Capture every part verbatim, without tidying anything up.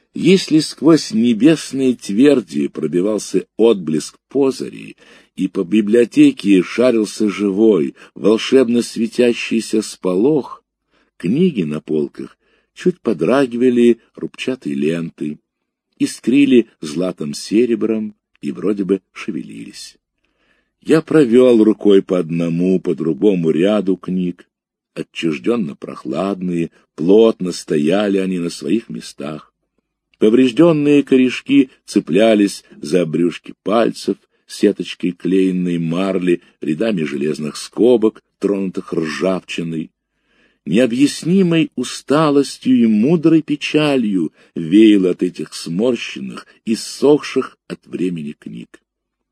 Если сквозь небесные тверди пробивался отблеск позари, и по библиотеке шарился живой, волшебно светящийся сполох, книги на полках чуть подрагивали рубчатой лентой, искрили златом серебром и вроде бы шевелились. Я провел рукой по одному, по другому ряду книг. Отчужденно прохладные, плотно стояли они на своих местах. Поврежденные корешки цеплялись за брюшки пальцев, сеточкой клеенной марли, рядами железных скобок, тронутых ржавчиной. Необъяснимой усталостью и мудрой печалью веяло от этих сморщенных и ссохших от времени книг.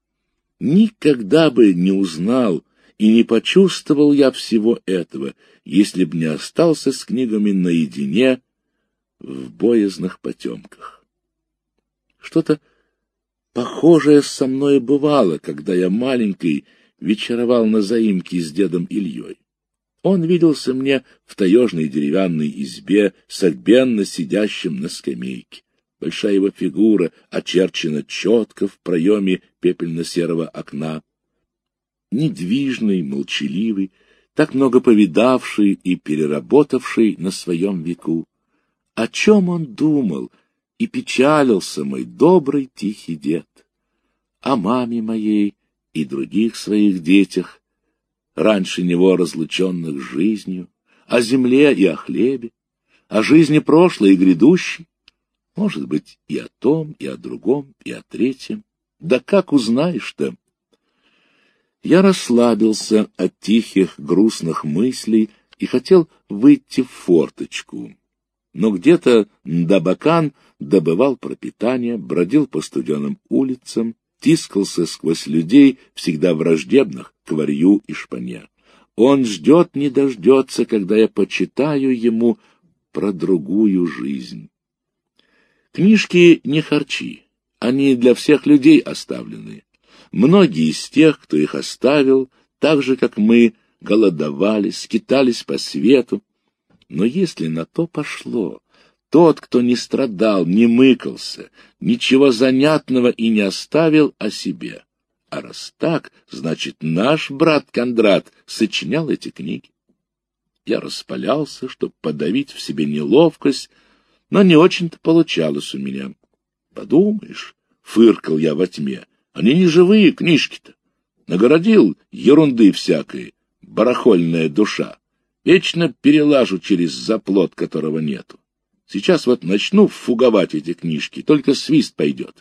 Никогда бы не узнал и не почувствовал я всего этого, если б не остался с книгами наедине в боязных потемках. Что-то похожее со мной бывало, когда я маленький вечеровал на заимке с дедом Ильей. Он виделся мне в таежной деревянной избе, согбенно сидящим на скамейке. Большая его фигура очерчена четко в проеме пепельно-серого окна. Недвижный, молчаливый, так много повидавший и переработавший на своем веку. О чем он думал и печалился мой добрый тихий дед? О маме моей и других своих детях, раньше него разлученных с жизнью, о земле и о хлебе, о жизни прошлой и грядущей, может быть, и о том, и о другом, и о третьем. Да как узнаешь-то? Я расслабился от тихих, грустных мыслей и хотел выйти в форточку. Но где-то Дабакан добывал пропитание, бродил по студеным улицам, тискался сквозь людей, всегда враждебных к варью и шпане. Он ждет, не дождется, когда я почитаю ему про другую жизнь. Книжки не харчи, они для всех людей оставлены. Многие из тех, кто их оставил, так же, как мы, голодовали, скитались по свету. Но если на то пошло, тот, кто не страдал, не мыкался, ничего занятного и не оставил о себе. А раз так, значит, наш брат Кондрат сочинял эти книги. Я распалялся, чтобы подавить в себе неловкость, но не очень-то получалось у меня. Подумаешь, фыркал я во тьме, они не живые книжки-то. Нагородил ерунды всякой, барахольная душа. Вечно перелажу через заплот, которого нету. Сейчас вот начну фуговать эти книжки, только свист пойдет.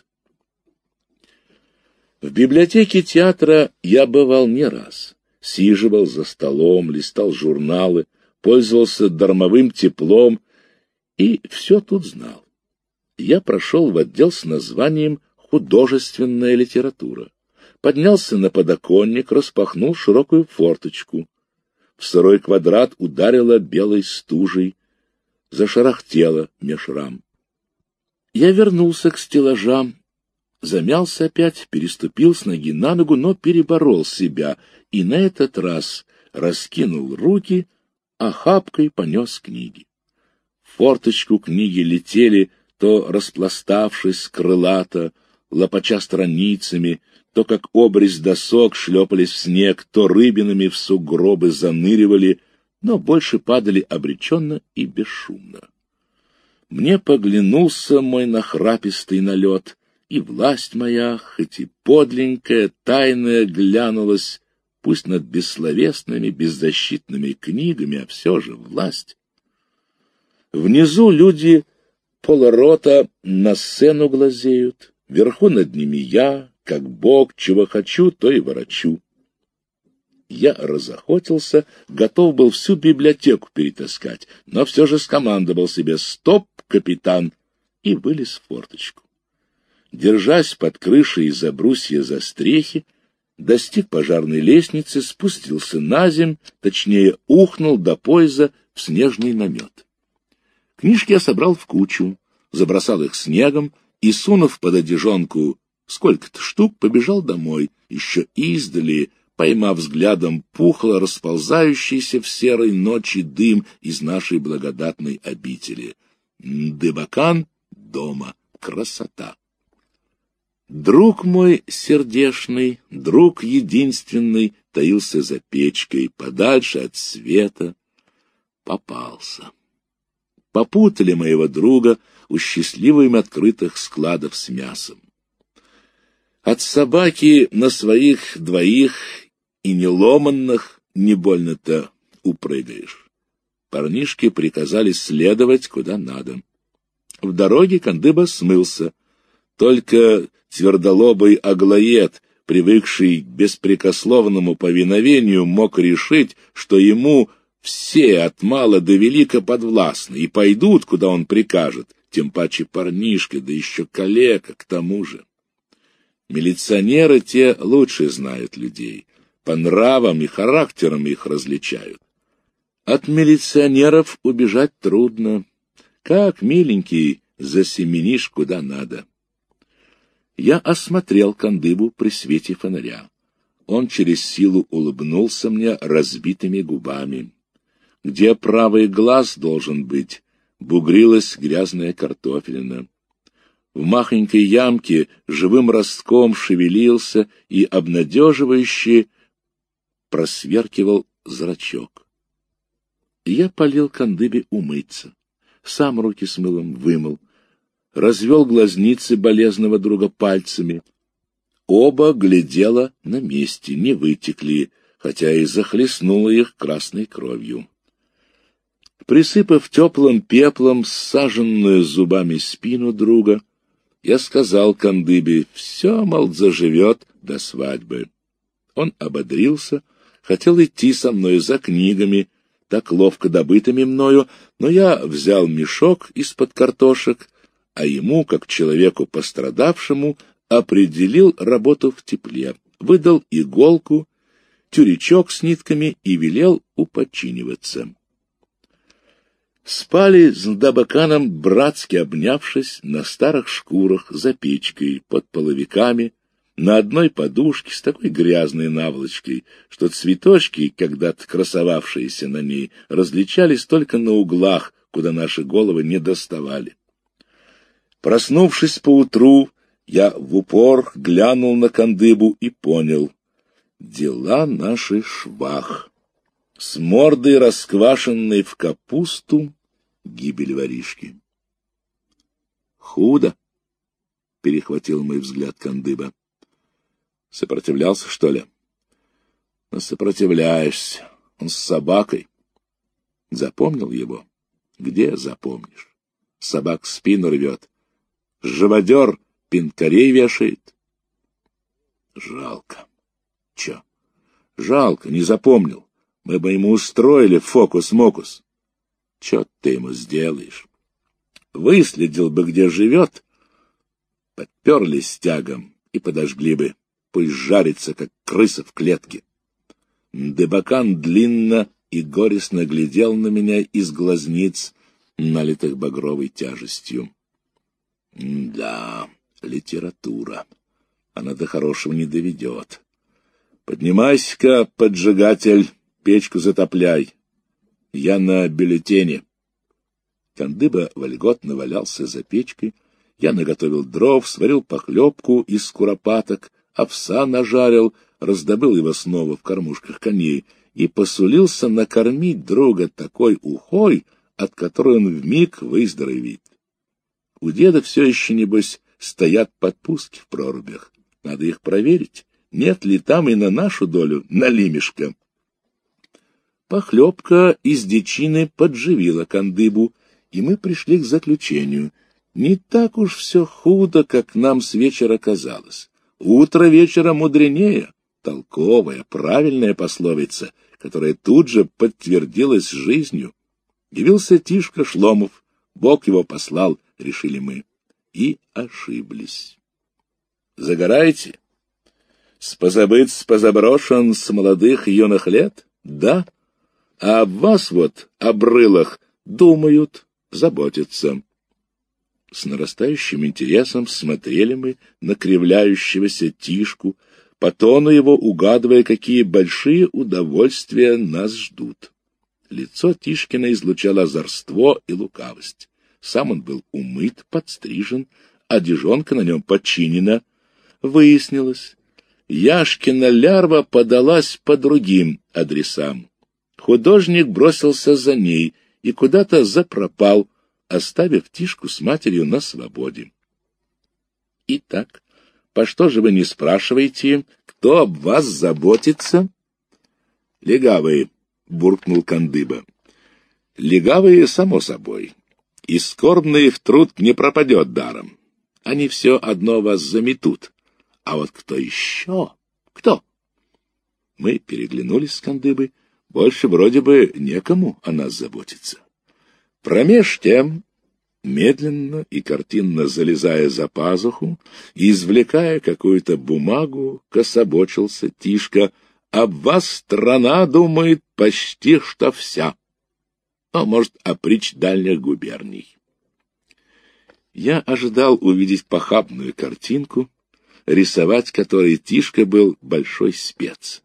В библиотеке театра я бывал не раз. Сиживал за столом, листал журналы, пользовался дармовым теплом и все тут знал. Я прошел в отдел с названием «Художественная литература». Поднялся на подоконник, распахнул широкую форточку. В сырой квадрат ударило белой стужей, зашарахтело меж рам. Я вернулся к стеллажам, замялся опять, переступил с ноги на ногу, но переборол себя и на этот раз раскинул руки, охапкой понес книги. В форточку книги летели, то распластавшись крылато, лопача страницами, то как обрез досок шлепались в снег, то рыбинами в сугробы заныривали, но больше падали обреченно и бесшумно. Мне поглянулся мой нахрапистый налет, и власть моя, хоть и подленькая, тайная, глянулась, пусть над бессловесными, беззащитными книгами, а все же власть. Внизу люди полорота на сцену глазеют, вверху над ними я, как Бог, чего хочу, то и ворочу. Я разохотился, готов был всю библиотеку перетаскать, но все же скомандовал себе «Стоп, капитан!» и вылез в форточку. Держась под крышей из-за брусья застрехи, достиг пожарной лестницы, спустился на земь, точнее, ухнул до пояса в снежный намет. Книжки я собрал в кучу, забросал их снегом и, сунув под одежонку сколько-то штук, побежал домой, еще издали, поймав взглядом пухло расползающийся в серой ночи дым из нашей благодатной обители. Дебакан дома. Красота! Друг мой сердешный, друг единственный, таился за печкой, подальше от света. Попался. Попутали моего друга у счастливым открытых складов с мясом. От собаки на своих двоих и неломанных не больно-то упрыгаешь. Парнишки приказали следовать куда надо. В дороге Кандыба смылся. Только твердолобый Аглоед, привыкший к беспрекословному повиновению, мог решить, что ему все от мала до велика подвластны и пойдут, куда он прикажет, тем паче парнишка, да еще калека к тому же. Милиционеры те лучше знают людей, по нравам и характерам их различают. От милиционеров убежать трудно. Как, миленький, засеменишь куда надо. Я осмотрел Кандыбу при свете фонаря. Он через силу улыбнулся мне разбитыми губами. Где правый глаз должен быть, бугрилась грязная картофелина. В махонькой ямке живым ростком шевелился и обнадеживающе просверкивал зрачок. Я полил Кандыбе умыться, сам руки с мылом вымыл, развел глазницы болезного друга пальцами. Оба глядела на месте, не вытекли, хотя и захлестнула их красной кровью. Присыпав теплым пеплом саженную зубами спину друга, я сказал Кандыбе: все, мол, заживет до свадьбы. Он ободрился, хотел идти со мной за книгами, так ловко добытыми мною, но я взял мешок из-под картошек, а ему, как человеку пострадавшему, определил работу в тепле, выдал иголку, тюрячок с нитками и велел упочиниваться. Спали с Дабаканом, братски обнявшись, на старых шкурах за печкой, под половиками, на одной подушке с такой грязной наволочкой, что цветочки, когда-то красовавшиеся на ней, различались только на углах, куда наши головы не доставали. Проснувшись поутру, я в упор глянул на Кандыбу и понял — дела наши швах. С мордой, расквашенной в капусту, гибель воришки. Худо, — перехватил мой взгляд Кандыба. Сопротивлялся, что ли? Но сопротивляешься. Он с собакой. Запомнил его? Где запомнишь? Собак в спину рвет. Живодер пинкарей вешает. Жалко. Че? Жалко, не запомнил. Мы бы ему устроили фокус-мокус. Че ты ему сделаешь? Выследил бы, где живет, подперли стягом и подожгли бы. Пусть жарится, как крыса в клетке. Дебакан длинно и горестно глядел на меня из глазниц, налитых багровой тяжестью. Да, литература. Она до хорошего не доведет. Поднимайся-ка, поджигатель, печку затопляй. Я на бюллетене. Кандыба вольготно валялся за печкой. Я наготовил дров, сварил похлебку из куропаток, овса нажарил, раздобыл его снова в кормушках коней и посулился накормить друга такой ухой, от которой он вмиг выздоровеет. У деда все еще, небось, стоят подпустки в прорубях. Надо их проверить, нет ли там и на нашу долю налимешка. Похлебка из дичины подживила Кандыбу, и мы пришли к заключению. Не так уж все худо, как нам с вечера казалось. Утро вечера мудренее, толковая, правильная пословица, которая тут же подтвердилась жизнью. Явился Тишка Шломов, Бог его послал, решили мы, и ошиблись. Загорайте? Спозабыт, спозаброшен с молодых юных лет? Да. А об вас вот, об рылах, думают, заботятся. С нарастающим интересом смотрели мы на кривляющегося Тишку, по тону его угадывая, какие большие удовольствия нас ждут. Лицо Тишкина излучало озорство и лукавость. Сам он был умыт, подстрижен, одежонка на нем подчинена. Выяснилось, Яшкина лярва подалась по другим адресам. Художник бросился за ней и куда-то запропал, оставив Тишку с матерью на свободе. Итак, по что же вы не спрашиваете, кто об вас заботится? Легавые, буркнул Кандыба. Легавые, само собой. И скорбный в труд не пропадет даром. Они все одно вас заметут. А вот кто еще? Кто? Мы переглянулись с Кандыбой. Больше вроде бы некому о нас заботиться. Промеж тем, медленно и картинно залезая за пазуху и извлекая какую-то бумагу, кособочился Тишка. Об вас страна думает почти что вся. А может, опричь дальних губерний. Я ожидал увидеть похабную картинку, рисовать которой Тишка был большой спец.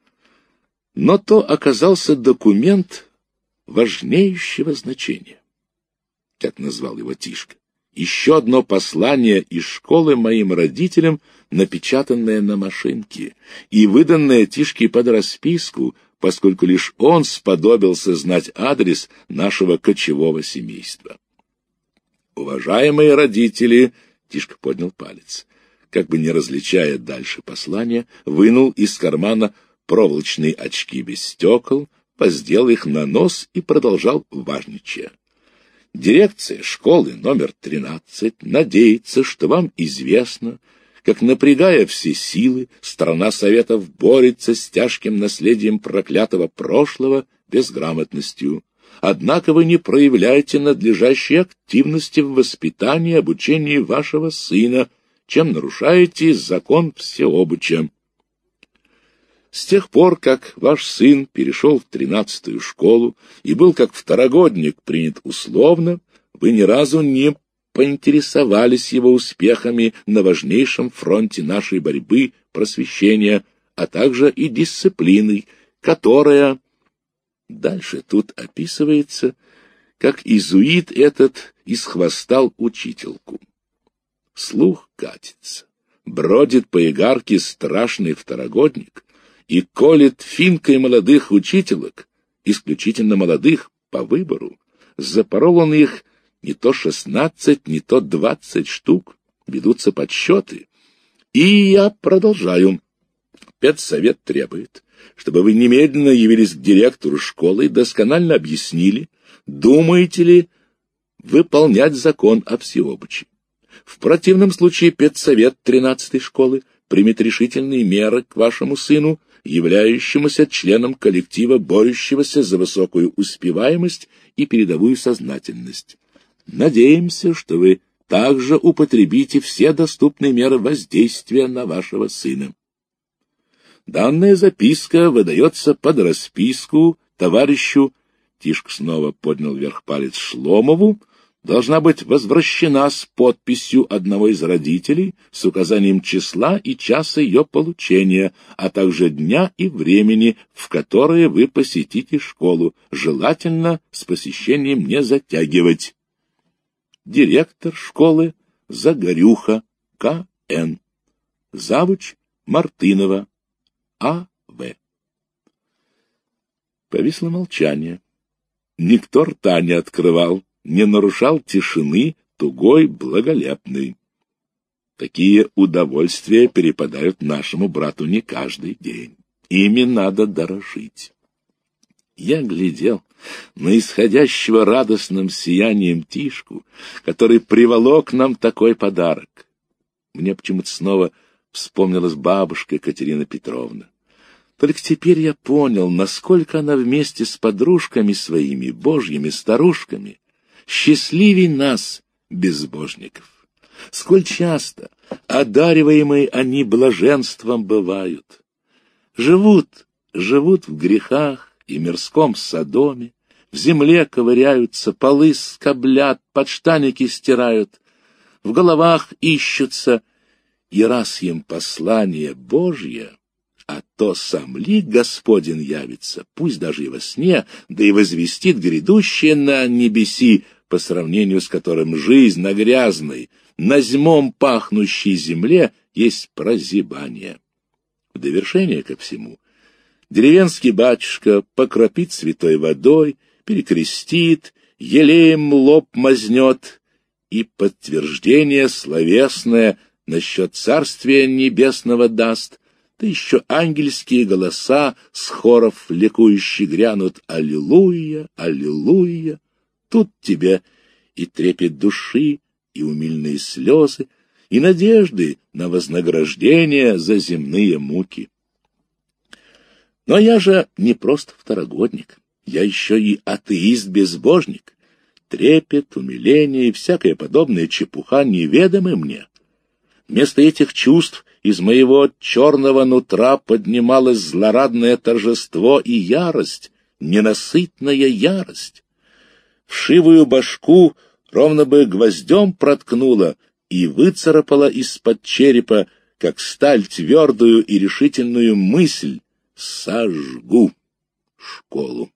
Но то оказался документ важнейшего значения, как назвал его Тишка. Еще одно послание из школы моим родителям, напечатанное на машинке и выданное Тишке под расписку, поскольку лишь он сподобился знать адрес нашего кочевого семейства. «Уважаемые родители!» — Тишка поднял палец. Как бы не различая дальше послания, вынул из кармана проволочные очки без стекол, воздел их на нос и продолжал важничая. Дирекция школы номер тринадцать надеется, что вам известно, как, напрягая все силы, страна Советов борется с тяжким наследием проклятого прошлого безграмотностью. Однако вы не проявляете надлежащей активности в воспитании и обучении вашего сына, чем нарушаете закон всеобыча. С тех пор, как ваш сын перешел в тринадцатую школу и был как второгодник принят условно, вы ни разу не поинтересовались его успехами на важнейшем фронте нашей борьбы, просвещения, а также и дисциплиной, которая... Дальше тут описывается, как изуит этот исхвостал учительку. Слух катится, бродит по игарке страшный второгодник и колет финкой молодых учителок, исключительно молодых, по выбору. Запорол он их не то шестнадцать, не то двадцать штук, ведутся подсчеты. И я продолжаю. Педсовет требует, чтобы вы немедленно явились к директору школы и досконально объяснили, думаете ли выполнять закон о всеобыче. В противном случае педсовет тринадцатой школы примет решительные меры к вашему сыну, являющемуся членом коллектива, борющегося за высокую успеваемость и передовую сознательность. Надеемся, что вы также употребите все доступные меры воздействия на вашего сына. Данная записка выдается под расписку товарищу, Тишка снова поднял вверх палец, Шломову, должна быть возвращена с подписью одного из родителей с указанием числа и часа ее получения, а также дня и времени, в которое вы посетите школу, желательно с посещением не затягивать. Директор школы Загорюха К Н Завуч Мартынова А В Повисло молчание. Никто рта не открывал, не нарушал тишины тугой, благолепной. Такие удовольствия перепадают нашему брату не каждый день. Ими надо дорожить. Я глядел на исходящего радостным сиянием Тишку, который приволок нам такой подарок. Мне почему-то снова вспомнилась бабушка Катерина Петровна. Только теперь я понял, насколько она вместе с подружками своими, божьими старушками, счастливей нас, безбожников. Сколь часто одариваемые они блаженством бывают. Живут, живут в грехах и мирском содоме, в земле ковыряются, полы скоблят, подштаники стирают, в головах ищутся, и раз им послание Божье, а то сам лик Господень явится, пусть даже и во сне, да и возвестит грядущее на небеси, по сравнению с которым жизнь на грязной, назьмом пахнущей земле есть прозябание. В довершение ко всему, деревенский батюшка покропит святой водой, перекрестит, елеем лоб мазнет и подтверждение словесное насчет Царствия Небесного даст, да еще ангельские голоса с хоров ликующие грянут «Аллилуйя! Аллилуйя!». Тут тебе и трепет души, и умильные слезы, и надежды на вознаграждение за земные муки. Но я же не просто второгодник, я еще и атеист-безбожник. Трепет, умиление и всякая подобная чепуха неведомы мне. Вместо этих чувств из моего черного нутра поднималось злорадное торжество и ярость, ненасытная ярость. Вшивую башку ровно бы гвоздем проткнула и выцарапала из-под черепа, как сталь, твердую и решительную мысль: сожгу школу.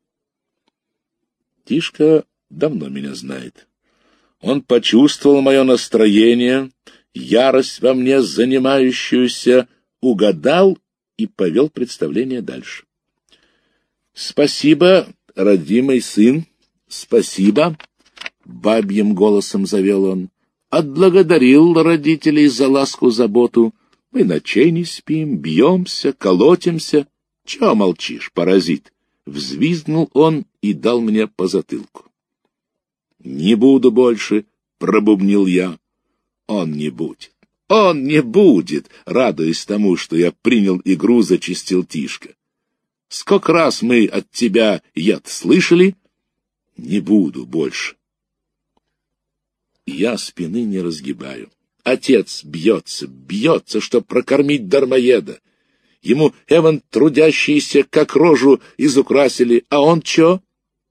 Тишка давно меня знает. Он почувствовал мое настроение, ярость во мне занимающуюся, угадал и повел представление дальше. «Спасибо, родимый сын, спасибо», — бабьим голосом завел он. «Отблагодарил родителей за ласку, заботу. Мы ночей не спим, бьемся, колотимся. Чего молчишь, паразит?» Взвизгнул он и дал мне по затылку. «Не буду больше», — пробубнил я. «Он не будет, он не будет», — радуясь тому, что я принял игру, зачистил Тишка. «Сколько раз мы от тебя яд слышали?» «Не буду больше». Я спины не разгибаю. Отец бьется, бьется, чтоб прокормить дармоеда. Ему эван трудящиеся как рожу изукрасили, а он чё?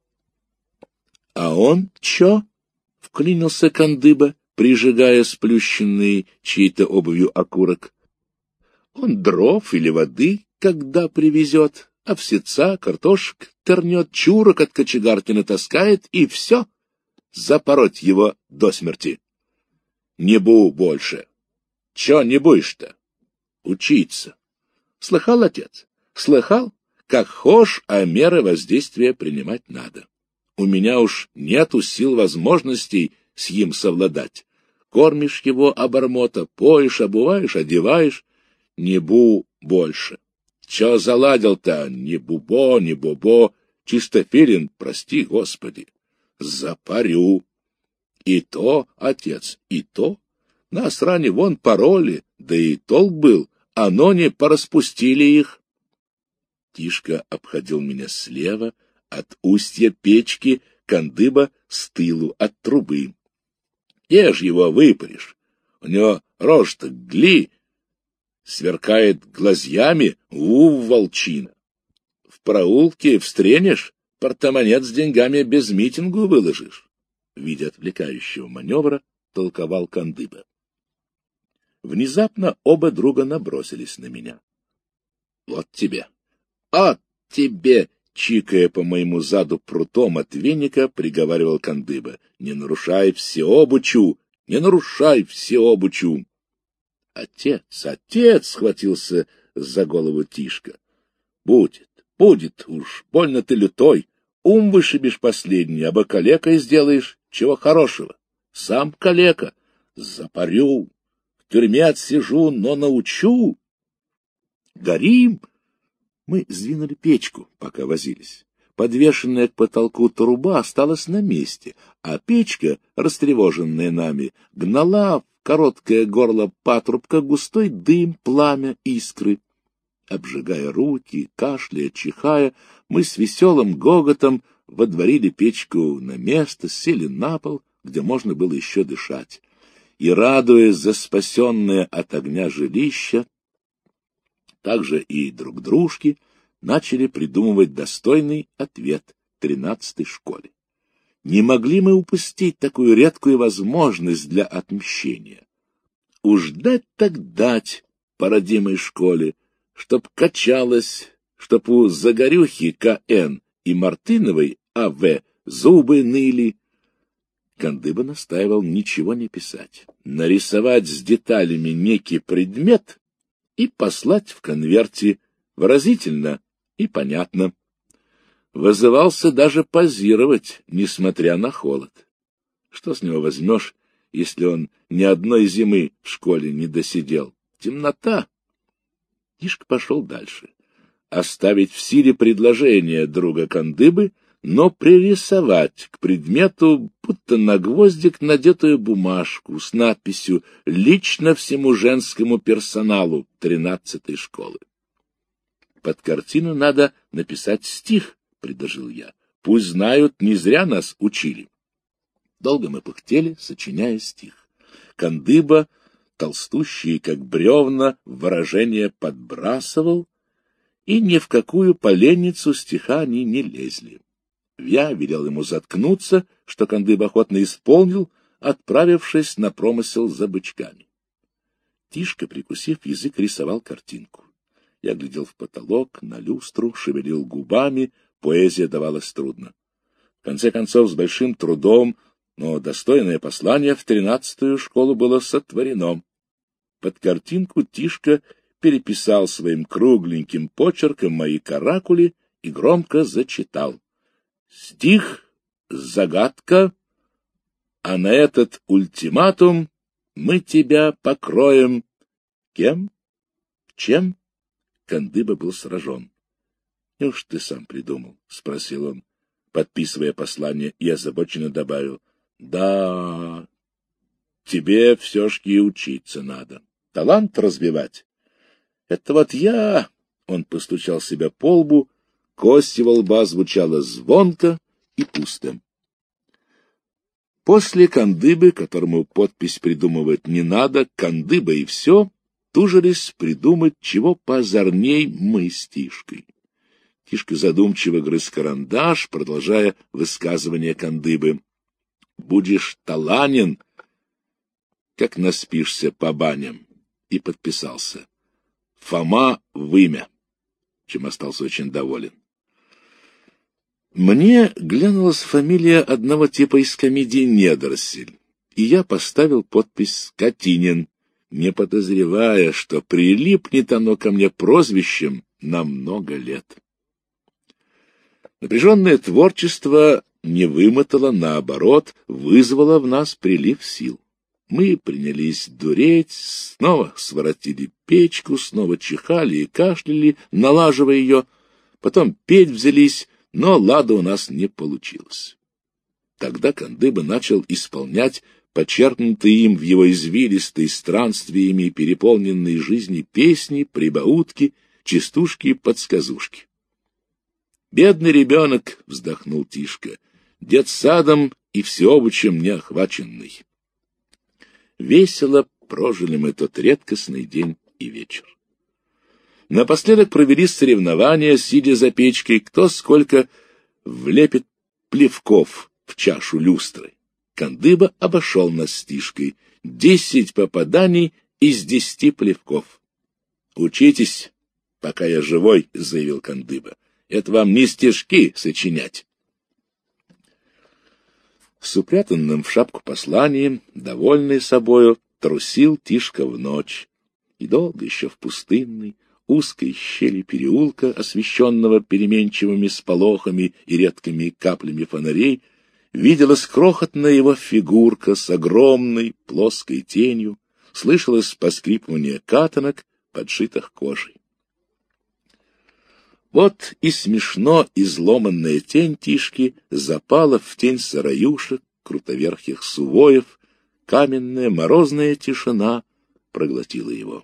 — А он чё? — вклинился Кандыба, прижигая сплющенный чьей-то обувью окурок. — Он дров или воды, когда привезет, овсеца, картошек тернет, чурок от кочегарки натаскает, и все. Запороть его до смерти. Не бу больше. Чё не будешь-то? Учиться. Слыхал, отец? Слыхал? Как хошь, а меры воздействия принимать надо. У меня уж нету сил возможностей с ним совладать. Кормишь его обормота, поешь, обуваешь, одеваешь. Не бу больше. Чё заладил-то? Не бубо, не бобо. Чистофилин, прости, Господи. Запарю. И то, отец, и то. Нас ранее вон пароли, да и толк был. Оно не пораспустили их. Тишка обходил меня слева, от устья печки, Кандыба с тылу, от трубы. Ешь его, выпаришь. У него рожь-то гли, сверкает глазьями, у, волчина. В проулке встренешь, портамонет с деньгами без митингу выложишь. Видя отвлекающего маневра, толковал Кандыба. Внезапно оба друга набросились на меня. — Вот тебе! Вот тебе! — чикая по моему заду прутом от веника, приговаривал Кандыба. — Не нарушай всеобучу! Не нарушай всеобучу! — Отец, отец! — схватился за голову Тишка. — Будет, будет уж, больно ты лютой. Ум вышибешь последний, а калекой сделаешь. Чего хорошего? Сам калека. Запарю. В тюрьме отсижу, но научу. Горим. Мы сдвинули печку, пока возились. Подвешенная к потолку труба осталась на месте, а печка, растревоженная нами, гнала в короткое горло патрубка густой дым, пламя, искры. Обжигая руки, кашляя, чихая, мы с веселым гоготом водворили печку на место, сели на пол, где можно было еще дышать. И, радуясь за спасенное от огня жилище, также и друг дружке, начали придумывать достойный ответ тринадцатой школе. Не могли мы упустить такую редкую возможность для отмщения. Уж дать так дать по родимой школе, чтоб качалась, чтоб у Загорюхи К Н и Мартыновой А В зубы ныли. Кандыба настаивал ничего не писать, нарисовать с деталями некий предмет и послать в конверте выразительно и понятно. Вызывался даже позировать, несмотря на холод. Что с него возьмешь, если он ни одной зимы в школе не досидел? Темнота. Тишка пошел дальше. Оставить в силе предложение друга Кандыбы, но пририсовать к предмету, будто на гвоздик, надетую бумажку с надписью «Лично всему женскому персоналу тринадцатой школы». Под картину надо написать стих, — предложил я. Пусть знают, не зря нас учили. Долго мы пыхтели, сочиняя стих. Кандыба, толстущий, как бревна, выражение подбрасывал, и ни в какую поленницу стиха они не лезли. Я велел ему заткнуться, что Кандыба охотно исполнил, отправившись на промысел за бычками. Тишка, прикусив язык, рисовал картинку. Я глядел в потолок, на люстру, шевелил губами, поэзия давалась трудно. В конце концов, с большим трудом, но достойное послание в тринадцатую школу было сотворено. Под картинку Тишка переписал своим кругленьким почерком мои каракули и громко зачитал. Стих — загадка, а на этот ультиматум мы тебя покроем. Кем? Чем? Кандыба был сражен. — Неуж ты сам придумал? — спросил он, подписывая послание, и озабоченно добавил. — Да, тебе все-таки учиться надо. Талант развивать. Это вот я... Он постучал себя по лбу, кость его лба звучала звонко и пусто. После Кандыбы, которому подпись придумывать не надо, Кандыба и все, тужились придумать, чего поозорней мы с Тишкой. Тишка задумчиво грыз карандаш, продолжая высказывание Кандыбы. «Будешь таланен, как наспишься по баням», и подписался. «Фома в имя», чем остался очень доволен. Мне глянулась фамилия одного типа из комедии «Недоросль», и я поставил подпись «Скотинин», не подозревая, что прилипнет оно ко мне прозвищем на много лет. Напряженное творчество не вымотало, наоборот, вызвало в нас прилив сил. Мы принялись дуреть, снова своротили печку, снова чихали и кашляли, налаживая ее, потом петь взялись, но лада у нас не получилось. Тогда Кандыба начал исполнять почерпнутые им в его извилистой странствиями переполненной жизни песни, прибаутки, частушки и подсказушки. «Бедный ребенок», — вздохнул Тишка, — «детсадом и всеобучем не охваченный». Весело прожили мы тот редкостный день и вечер. Напоследок провели соревнования, сидя за печкой, кто сколько влепит плевков в чашу люстры. Кандыба обошел нас с Тишкой. Десять попаданий из десяти плевков. «Учитесь, пока я живой», — заявил Кандыба. «Это вам не стишки сочинять». С упрятанным в шапку посланием, довольный собою, трусил Тишка в ночь. И долго еще в пустынной, узкой щели переулка, освещенного переменчивыми сполохами и редкими каплями фонарей, виделась крохотная его фигурка с огромной плоской тенью, слышалось поскрипывание катанок, подшитых кожей. Вот и смешно изломанная тень Тишки запала в тень сараюшек, крутоверхих сувоев, каменная морозная тишина проглотила его.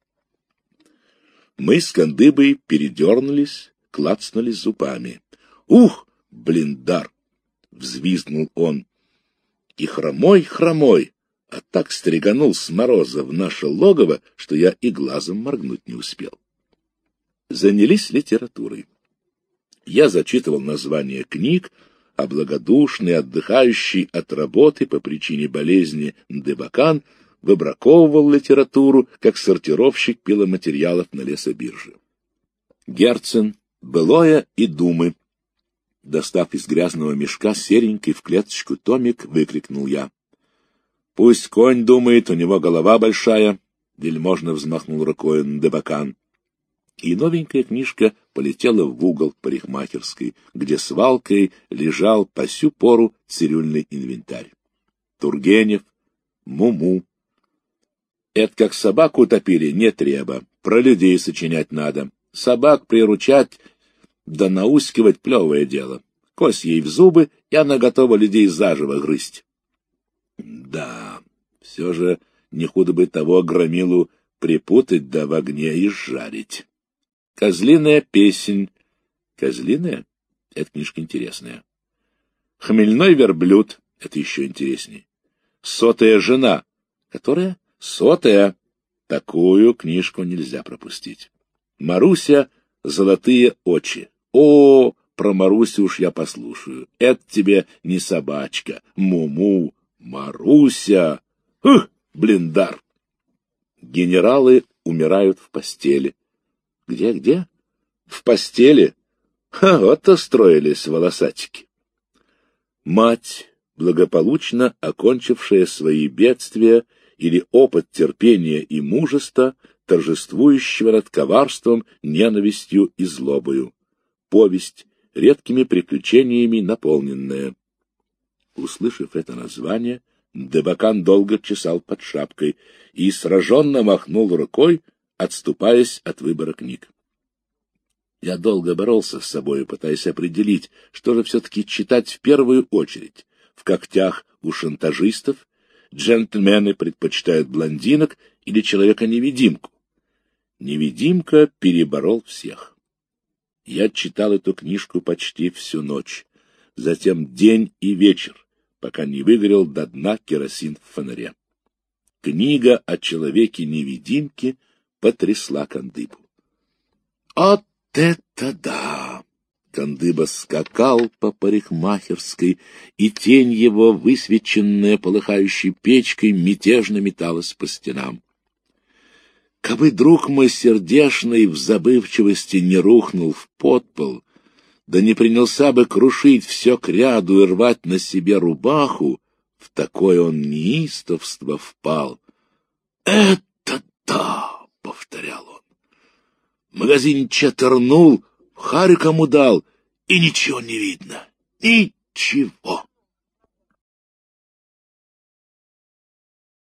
Мы с Кандыбой передернулись, клацнули зубами. «Ух, блиндар!» — взвизгнул он. И хромой-хромой, а так стреганул с мороза в наше логово, что я и глазом моргнуть не успел. Занялись литературой. Я зачитывал названия книг, а благодушный, отдыхающий от работы по причине болезни Дебакан выбраковывал литературу, как сортировщик пиломатериалов на лесобирже. Герцен, «Былое и думы». Достав из грязного мешка серенький в клеточку томик, выкрикнул я. Пусть конь думает, у него голова большая, — вельможно взмахнул рукой Дебакан. И новенькая книжка полетела в угол парикмахерской, где с Валкой лежал по сю пору цирюльный инвентарь. Тургенев, Муму. Это как собаку утопили, не треба, про людей сочинять надо. Собак приручать да наускивать плевое дело. Кость ей в зубы, и она готова людей заживо грызть. Да, все же не худо бы того громилу припутать да в огне и жарить. Козлиная песень. Козлиная? Эта книжка интересная. Хмельной верблюд. Это еще интересней. Сотая жена. Которая? Сотая. Такую книжку нельзя пропустить. Маруся, золотые очи. О, про Марусю уж я послушаю. Это тебе не собачка. Муму. Маруся. Ух, блиндар. Генералы умирают в постели. Где-где? В постели. Ха, вот-то строились волосатики. Мать, благополучно окончившая свои бедствия или опыт терпения и мужества, торжествующего над коварством, ненавистью и злобою. Повесть, редкими приключениями наполненная. Услышав это название, Дебакан долго чесал под шапкой и сраженно махнул рукой, отступаясь от выбора книг. Я долго боролся с собой, пытаясь определить, что же все-таки читать в первую очередь. В когтях у шантажистов, джентльмены предпочитают блондинок или человека-невидимку. Невидимка переборол всех. Я читал эту книжку почти всю ночь, затем день и вечер, пока не выгорел до дна керосин в фонаре. Книга о человеке-невидимке потрясла Кандыбу. «От это да!» Кандыба скакал по парикмахерской, и тень его, высвеченная полыхающей печкой, мятежно металась по стенам. Кабы друг мой сердешный в забывчивости не рухнул в подпол, да не принялся бы крушить все кряду и рвать на себе рубаху, в такое он неистовство впал. «Это да!» — повторял он. Магазин четырнул, харю кому дал, и ничего не видно. Ничего.